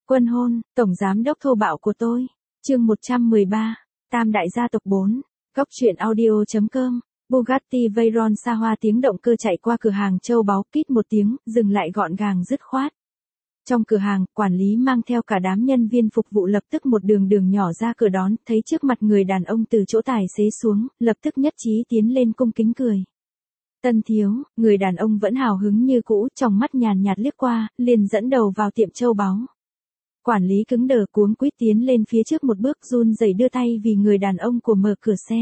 Quân hôn, tổng giám đốc thô bạo của tôi. Chương 113. Tam đại gia tộc 4. Góc truyện audio.com. Bugatti Veyron xa hoa tiếng động cơ chạy qua cửa hàng châu báu, kít một tiếng, dừng lại gọn gàng dứt khoát. Trong cửa hàng, quản lý mang theo cả đám nhân viên phục vụ lập tức một đường nhỏ ra cửa đón, thấy trước mặt người đàn ông từ chỗ tài xế xuống, lập tức nhất trí tiến lên cung kính cười. Tân thiếu, người đàn ông vẫn hào hứng như cũ, trong mắt nhàn nhạt liếc qua, liền dẫn đầu vào tiệm châu báu. Quản lý cứng đờ cuống quýt tiến lên phía trước một bước, run rẩy đưa tay vì người đàn ông của mở cửa xe.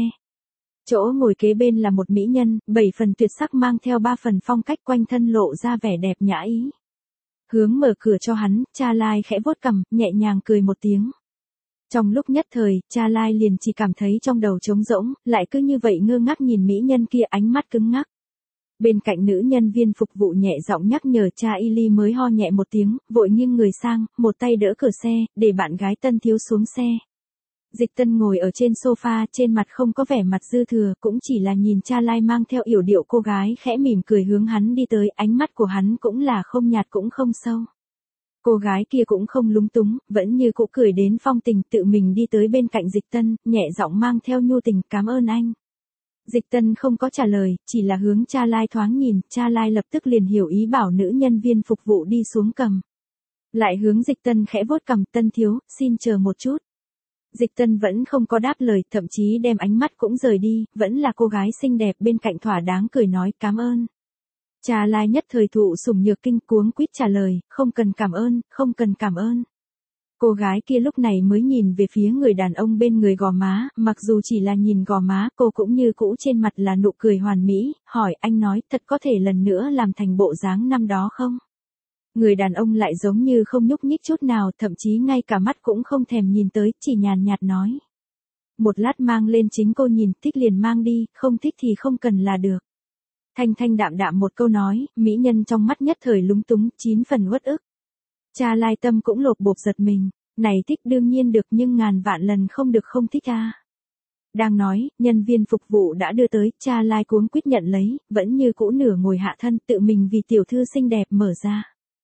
Chỗ ngồi kế bên là một mỹ nhân, 7 phần tuyệt sắc mang theo 3 phần phong cách, quanh thân lộ ra vẻ đẹp nhã ý. Hướng mở cửa cho hắn, cha Lai khẽ vuốt cằm, nhẹ nhàng cười một tiếng. Trong lúc nhất thời, cha Lai liền chỉ cảm thấy trong đầu trống rỗng, lại cứ như vậy ngơ ngác nhìn mỹ nhân kia, ánh mắt cứng ngắc. Bên cạnh nữ nhân viên phục vụ nhẹ giọng nhắc nhở, cha Y mới ho nhẹ một tiếng, vội nghiêng người sang, một tay đỡ cửa xe, để bạn gái Tân thiếu xuống xe. Dịch Tân ngồi ở trên sofa, trên mặt không có vẻ mặt dư thừa, cũng chỉ là nhìn cha Lai mang theo yểu điệu cô gái, khẽ mỉm cười hướng hắn đi tới, ánh mắt của hắn cũng là không nhạt cũng không sâu. Cô gái kia cũng không lúng túng, vẫn như cũ cười đến phong tình, tự mình đi tới bên cạnh Dịch Tân, nhẹ giọng mang theo nhu tình, cảm ơn anh. Dịch Tân không có trả lời, chỉ là hướng cha Lai thoáng nhìn, cha Lai lập tức liền hiểu ý bảo nữ nhân viên phục vụ đi xuống cầm. Lại hướng Dịch Tân khẽ vuốt cằm, Tân thiếu, xin chờ một chút. Dịch Tân vẫn không có đáp lời, thậm chí đem ánh mắt cũng rời đi, vẫn là cô gái xinh đẹp bên cạnh thỏa đáng cười nói cảm ơn. Cha Lai nhất thời thụ sủng nhược kinh, cuống quýt trả lời, không cần cảm ơn, không cần cảm ơn. Cô gái kia lúc này mới nhìn về phía người đàn ông bên người gò má, mặc dù chỉ là nhìn gò má, cô cũng như cũ trên mặt là nụ cười hoàn mỹ, hỏi anh nói thật có thể lần nữa làm thành bộ dáng năm đó không? Người đàn ông lại giống như không nhúc nhích chút nào, thậm chí ngay cả mắt cũng không thèm nhìn tới, chỉ nhàn nhạt nói. Một lát mang lên chính cô nhìn, thích liền mang đi, không thích thì không cần là được. Thanh thanh đạm đạm một câu nói, mỹ nhân trong mắt nhất thời lúng túng, 9 phần uất ức. Cha Lai tâm cũng lột bột giật mình, này thích đương nhiên được nhưng ngàn vạn lần không được không thích a. Đang nói, nhân viên phục vụ đã đưa tới, cha Lai cuống quýt nhận lấy, vẫn như cũ nửa ngồi hạ thân, tự mình vì tiểu thư xinh đẹp mở ra.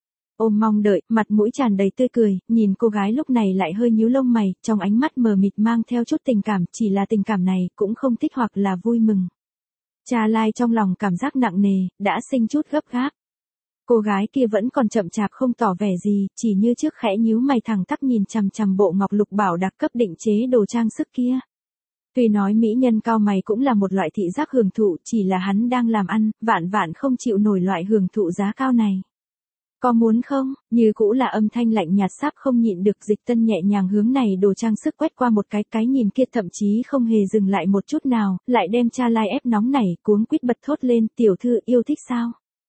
Ôm mong đợi, mặt mũi tràn đầy tươi cười, nhìn cô gái lúc này lại hơi nhíu lông mày, trong ánh mắt mờ mịt mang theo chút tình cảm, chỉ là tình cảm này cũng không thích hoặc là vui mừng. Cha Lai trong lòng cảm giác nặng nề, đã sinh chút gấp gáp. Cô gái kia vẫn còn chậm chạp không tỏ vẻ gì, chỉ như trước khẽ nhíu mày thẳng tắp nhìn chằm chằm bộ ngọc lục bảo đặc cấp định chế đồ trang sức kia. Tuy nói mỹ nhân cao mày cũng là một loại thị giác hưởng thụ, chỉ là hắn đang làm ăn, vạn vạn không chịu nổi loại hưởng thụ giá cao này. Có muốn không? Như cũ là âm thanh lạnh nhạt sáp không nhịn được. Dịch Tân nhẹ nhàng hướng này đồ trang sức quét qua một cái nhìn kia thậm chí không hề dừng lại một chút nào, lại đem cha Lai ép nóng nảy, cuống quýt bật thốt lên, tiểu thư yêu thích sao?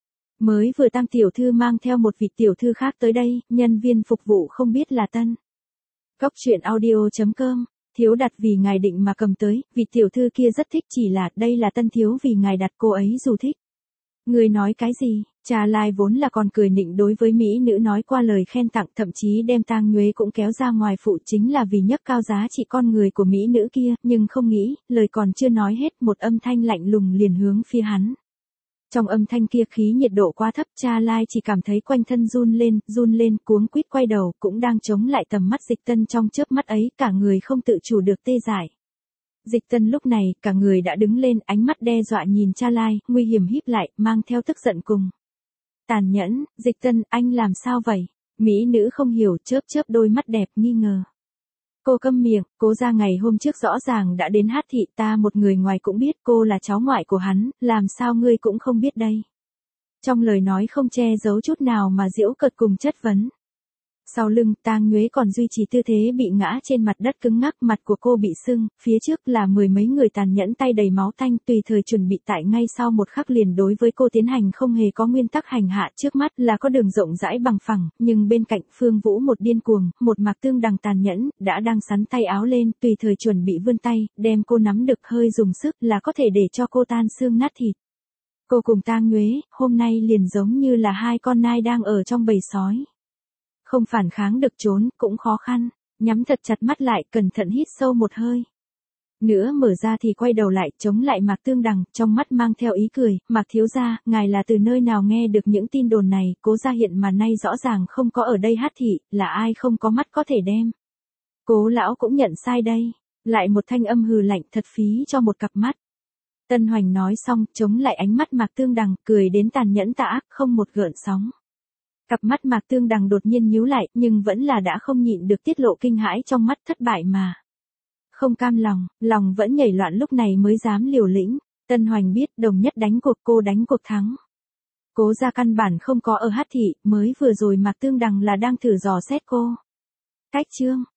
Mới vừa Tam tiểu thư mang theo một vị tiểu thư khác tới đây, nhân viên phục vụ không biết là Tân. Góc truyện audio.com. Thiếu đặt vì ngài định mà cầm tới, vị tiểu thư kia rất thích, chỉ là đây là Tân thiếu vì ngài đặt, cô ấy dù thích. Người nói cái gì? Cha Lai vốn là còn cười nịnh đối với mỹ nữ nói qua lời khen tặng, thậm chí đem Tang Nhuế cũng kéo ra ngoài phụ, chính là vì nhấc cao giá trị con người của mỹ nữ kia, nhưng không nghĩ, lời còn chưa nói hết, một âm thanh lạnh lùng liền hướng phía hắn. Trong âm thanh kia khí nhiệt độ quá thấp, cha Lai chỉ cảm thấy quanh thân run lên, cuống quýt quay đầu, cũng đang chống lại tầm mắt Dịch Tân, trong chớp mắt ấy, cả người không tự chủ được tê dại. Dịch Tân lúc này, cả người đã đứng lên, ánh mắt đe dọa nhìn cha Lai, nguy hiểm híp lại, mang theo tức giận cùng. Tàn nhẫn, Dịch Tân, anh làm sao vậy? Mỹ nữ không hiểu, chớp đôi mắt đẹp nghi ngờ. Cô câm miệng, cố ra ngày hôm trước rõ ràng đã đến hát thị, ta một người ngoài cũng biết cô là cháu ngoại của hắn, làm sao ngươi cũng không biết đây. Trong lời nói không che giấu chút nào mà giễu cợt cùng chất vấn. Sau lưng, Tang Nhuế còn duy trì tư thế bị ngã trên mặt đất cứng ngắc, mặt của cô bị sưng, phía trước là 10 mấy người tàn nhẫn tay đầy máu tanh, tùy thời chuẩn bị tại ngay sau một khắc liền đối với cô tiến hành không hề có nguyên tắc hành hạ, trước mắt là có đường rộng rãi bằng phẳng, nhưng bên cạnh Phương Vũ một điên cuồng, một Mạc Tương đằng tàn nhẫn, đang sắn tay áo lên, tùy thời chuẩn bị vươn tay, đem cô nắm được hơi dùng sức là có thể để cho cô tan xương nát thịt. Cô cùng Tang Nhuế, hôm nay liền giống như là hai con nai đang ở trong bầy sói. Không phản kháng được trốn, cũng khó khăn, nhắm thật chặt mắt lại, cẩn thận hít sâu một hơi. Nữa mở ra thì quay đầu lại, chống lại Mạc Tương Đằng, trong mắt mang theo ý cười, Mạc thiếu gia, ngài là từ nơi nào nghe được những tin đồn này, Cố gia hiện mà nay rõ ràng không có ở đây hát thị, là ai không có mắt có thể đem. Cố lão cũng nhận sai đây. Lại một thanh âm hừ lạnh, thật phí cho một cặp mắt. Tân Hoành nói xong, chống lại ánh mắt Mạc Tương Đằng, cười đến tàn nhẫn tà ác, không một gợn sóng. Cặp mắt Mạc Tương Đằng đột nhiên nhíu lại, nhưng vẫn là đã không nhịn được tiết lộ kinh hãi trong mắt, thất bại mà. Không cam lòng, lòng vẫn nhảy loạn, lúc này mới dám liều lĩnh. Tân Hoành biết đồng nhất đánh cuộc, cô đánh cuộc thắng. Cố gia căn bản không có ở hát thị, mới vừa rồi Mạc Tương Đằng là đang thử dò xét cô. Cách chương.